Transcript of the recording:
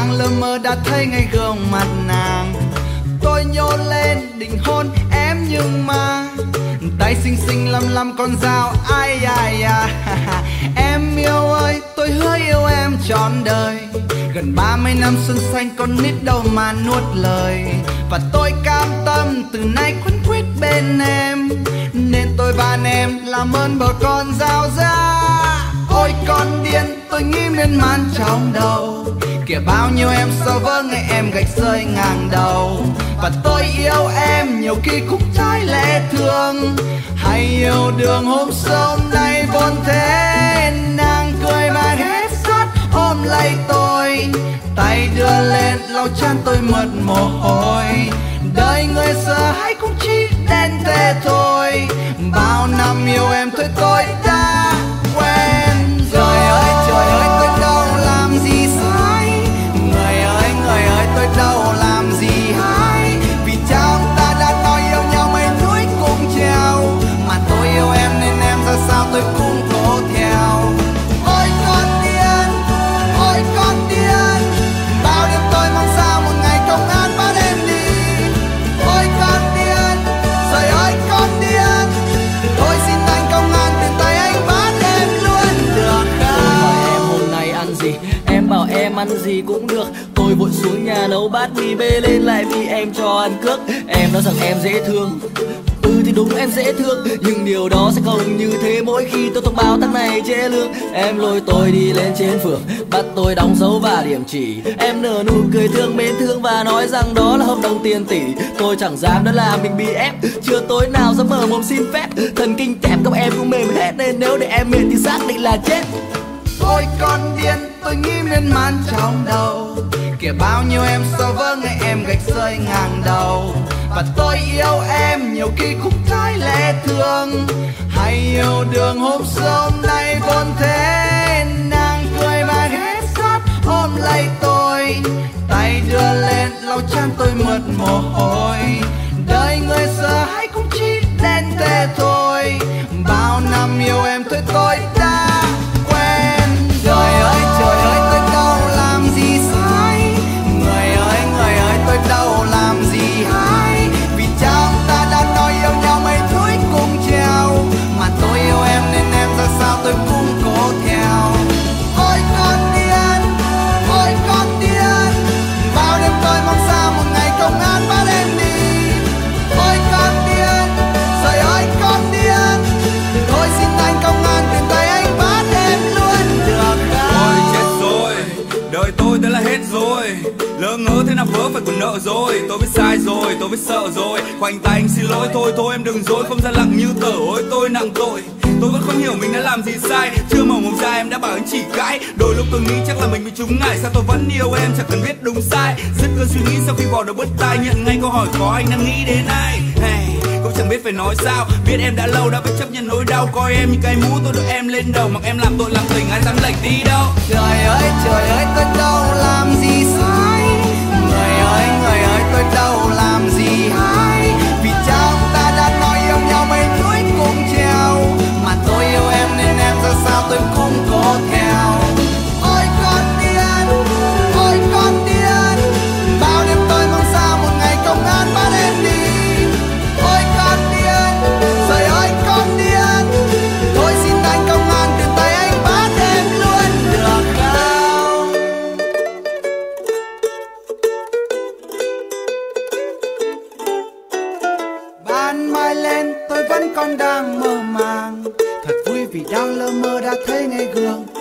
đang lơ mơ đã thấy ngay gương mặt nàng. Tôi nhô lên định hôn em nhưng mà tay xinh xinh lăm con dao, ai à. Em yêu ơi, tôi hứa yêu em trọn đời. Gần 30 năm xuân xanh con nít đâu mà nuốt lời. Và tôi cam tâm từ nay quấn quýt bên em, nên tôi van em làm ơn bỏ con dao ra. Ôi con điên, tôi nghĩ miên man trong đầu, kìa bao nhiêu em sao vỡ ngày em gạch rơi ngang đầu. Và tôi yêu em nhiều khi cũng trái lẽ thường, hay yêu đương hôm sớm nay vốn thế. Nàng cười mà hết sắt ôm lấy tôi, tay đưa lên lau chan tôi mượt mồ hôi. Đời người sợ hãi cũng chỉ đến thế thôi, bao năm yêu em thôi tôi đã quen rồi. Trời ơi tôi đâu làm gì sai, người ơi tôi đâu làm gì hay. Vì cha ông ta đã nói yêu nhau mấy núi cùng treo, mà tôi yêu em nên em ra sao tôi cũng cố theo. Ôi con điên, bao đêm tôi mong sao một ngày công an bắt em đi. Ôi con điên, trời ơi con điên, tôi xin anh công an từ tay anh bắt em luôn được không? Tôi hỏi em hôm nay ăn gì, em bảo em ăn gì cũng được. Tôi vội xuống nhà nấu bát mì bê lên lại vì em cho ăn cước. Em nói rằng em dễ thương, thì đúng em dễ thương, nhưng điều đó sẽ không như thế mỗi khi tôi thông báo tháng này trễ lương. Em lôi tôi đi lên trên phường, bắt tôi đóng dấu và điểm chỉ. Em nở nụ cười thương mến thương và nói rằng đó là hợp đồng tiền tỷ. Tôi chẳng dám đó là mình bị ép, chưa tối nào dám mở mồm xin phép. Thần kinh tép các em cũng mềm hết, nên nếu để em mệt thì xác định là chết. Ôi con điên, tôi nghĩ miên man trong đầu, kìa bao nhiêu em sao vỡ ngày em gạch rơi ngang đầu. Và tôi yêu em nhiều khi cũng trái lẽ thường, hay yêu đương hôm sớm nay vốn thế. Nàng cười mà hết sắt ôm lấy tôi, tay đưa lên lau chan tôi mượt mồ hôi. Đời người sợ hãi cũng chỉ đến thế thôi, bao năm yêu em thôi tôi đã quen. Trời ơi tôi đâu làm gì sai, người ơi tôi đâu làm gì hay. Vì cha ông ta đã nói yêu nhau mấy núi cùng treo, mà tôi yêu em nên em ra sao tôi cũng cố theo. Ôi con điên, bao đêm tôi mong sao một ngày công an bắt em đi. Ôi con điên, trời ơi con điên, tôi xin anh công an từ tay anh bắt em luôn được không? Ôi chết rồi, đời tôi đã là hết rồi. Lỡ ngớ thế nào vỡ phải còn nợ rồi. Tôi biết sai rồi, tôi biết sợ rồi. Khoanh tay anh xin lỗi thôi em đừng dối. Không ra lặng như tờ ôi tôi nặng tội. Tôi vẫn không hiểu mình đã làm gì sai. Chưa mở mồm ra em đã bảo anh chỉ cãi. Đôi lúc tôi nghĩ chắc là mình bị trúng ngại. Sao tôi vẫn yêu em chẳng cần biết đúng sai. Dứt cơn suy nghĩ sau khi bỏ đầu bứt tai. Nhận ngay câu hỏi có anh đang nghĩ đến ai. Hey, cũng chẳng biết phải nói sao. Biết em đã lâu đã phải chấp nhận nỗi đau. Coi em như cái mũ tôi đội em lên đầu. Mặc em làm tội làm tình ai dám lệch đi đâu. Trời ơi tôi đâu làm gì sai, người ơi tôi đâu làm gì hay. Vì cha ông ta đã nói yêu nhau mấy núi cùng treo, mà tôi yêu em nên em ra sao tôi cũng cố theo. Ôi con điên, bao đêm tôi mong sao một ngày công an bắt em đi. Ôi con điên, trời ơi con điên, tôi xin anh công an từ tay anh bắt em luôn được không? Ban mai lên tôi vẫn còn đang mơ màng, thật vui vì đang lơ mơ đã thấy ngay gương